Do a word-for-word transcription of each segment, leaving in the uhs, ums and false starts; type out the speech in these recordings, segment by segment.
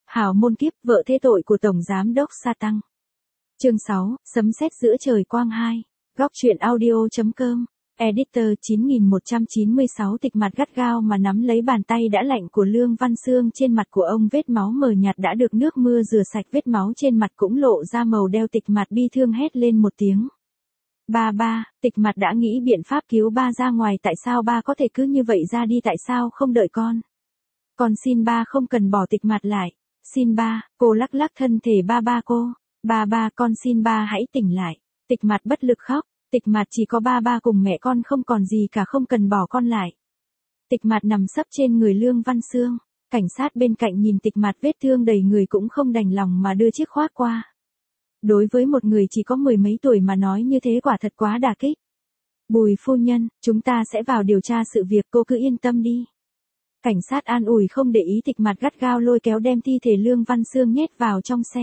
Hào môn kiếp, vợ thế tội của Tổng Giám đốc Sa Tăng. Chương sáu, sấm sét giữa trời quang hai. Góc truyện audio.com. Editor chín nghìn một trăm chín mươi sáu. Tịch mặt gắt gao mà nắm lấy bàn tay đã lạnh của Lương Văn Xương. Trên mặt của ông vết máu mờ nhạt đã được nước mưa rửa sạch, vết máu trên mặt cũng lộ ra màu đeo. Tịch mặt bi thương hét lên một tiếng. Ba ba, Tịch mặt đã nghĩ biện pháp cứu ba ra ngoài. Tại sao ba có thể cứ như vậy ra đi, tại sao không đợi con? Con xin ba không cần bỏ Tịch mặt lại. Xin ba, cô lắc lắc thân thể ba ba cô. Ba ba, con xin ba hãy tỉnh lại. Tịch mặt bất lực khóc. Tịch mặt chỉ có ba ba cùng mẹ con, không còn gì cả, không cần bỏ con lại. Tịch mặt nằm sấp trên người Lương Văn Xương. Cảnh sát bên cạnh nhìn Tịch mặt vết thương đầy người cũng không đành lòng mà đưa chiếc khoác qua. Đối với một người chỉ có mười mấy tuổi mà nói như thế quả thật quá đả kích. Bùi phu nhân, chúng ta sẽ vào điều tra sự việc, cô cứ yên tâm đi. Cảnh sát an ủi không để ý. Tịch mặt gắt gao lôi kéo đem thi thể Lương Văn Xương nhét vào trong xe.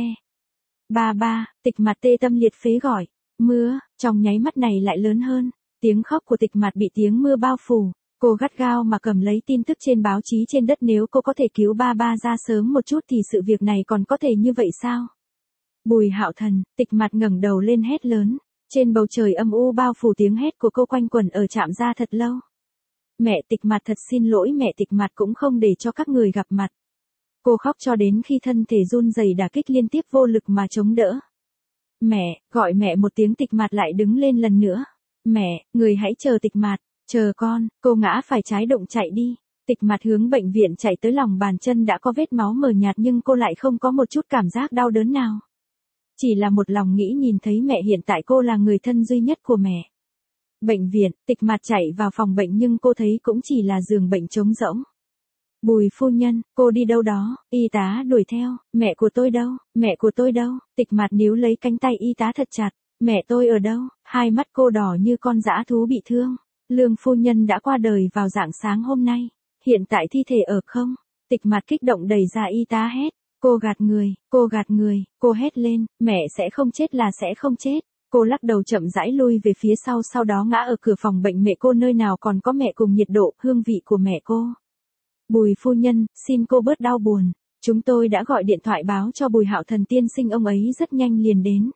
Ba ba, Tịch mặt tê tâm liệt phế gọi. Mưa, trong nháy mắt này lại lớn hơn. Tiếng khóc của Tịch mặt bị tiếng mưa bao phủ. Cô gắt gao mà cầm lấy tin tức trên báo chí trên đất. Nếu cô có thể cứu ba ba ra sớm một chút thì sự việc này còn có thể như vậy sao? Bùi Hạo Thần, Tịch mặt ngẩng đầu lên hét lớn. Trên bầu trời âm u bao phủ, tiếng hét của cô quanh quẩn ở trạm ra thật lâu. Mẹ, Tịch mặt thật xin lỗi mẹ. Tịch mặt cũng không để cho các người gặp mặt. Cô khóc cho đến khi thân thể run rẩy, đả kích liên tiếp vô lực mà chống đỡ. Mẹ, gọi mẹ một tiếng. Tịch mặt lại đứng lên lần nữa. Mẹ, người hãy chờ Tịch mặt, chờ con. Cô ngã phải trái động chạy đi. Tịch mặt hướng bệnh viện chạy tới, lòng bàn chân đã có vết máu mờ nhạt nhưng cô lại không có một chút cảm giác đau đớn nào. Chỉ là một lòng nghĩ nhìn thấy mẹ, hiện tại cô là người thân duy nhất của mẹ. Bệnh viện, Tịch mặt chạy vào phòng bệnh nhưng cô thấy cũng chỉ là giường bệnh trống rỗng. Bùi phu nhân, cô đi đâu đó? Y tá đuổi theo. Mẹ của tôi đâu? Mẹ của tôi đâu? Tịch mặt níu lấy cánh tay y tá thật chặt. Mẹ tôi ở đâu? Hai mắt cô đỏ như con dã thú bị thương. Lương phu nhân đã qua đời vào rạng sáng hôm nay. Hiện tại thi thể ở không? Tịch mặt kích động đẩy ra y tá hét. Cô gạt người, cô gạt người. Cô hét lên, mẹ sẽ không chết là sẽ không chết. Cô lắc đầu chậm rãi lui về phía sau, sau đó ngã ở cửa phòng bệnh. Mẹ cô nơi nào còn có mẹ cùng nhiệt độ, hương vị của mẹ cô. Bùi phu nhân, xin cô bớt đau buồn. Chúng tôi đã gọi điện thoại báo cho Bùi Hạo Thần tiên sinh, ông ấy rất nhanh liền đến.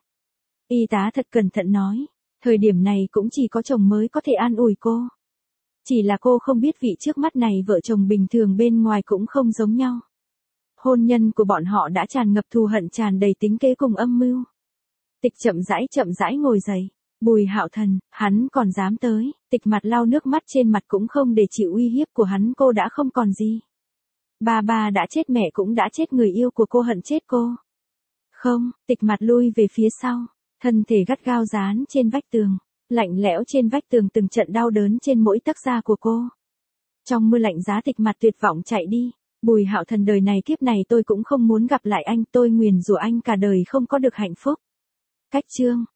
Y tá thật cẩn thận nói. Thời điểm này cũng chỉ có chồng mới có thể an ủi cô. Chỉ là cô không biết vị trước mắt này vợ chồng bình thường bên ngoài cũng không giống nhau. Hôn nhân của bọn họ đã tràn ngập thù hận, tràn đầy tính kế cùng âm mưu. Tịch chậm rãi chậm rãi ngồi dậy. Bùi Hạo Thần, hắn còn dám tới? Tịch mặt lau nước mắt trên mặt cũng không để chịu uy hiếp của hắn. Cô đã không còn gì. Ba ba đã chết, mẹ cũng đã chết, người yêu của cô hận chết cô. Không, Tịch mặt lui về phía sau. Thân thể gắt gao dán trên vách tường. Lạnh lẽo trên vách tường, từng trận đau đớn trên mỗi tấc da của cô. Trong mưa lạnh giá, Tịch mặt tuyệt vọng chạy đi. Bùi Hạo Thần, đời này kiếp này tôi cũng không muốn gặp lại anh. Tôi nguyền rủa anh cả đời không có được hạnh phúc. Cách chương.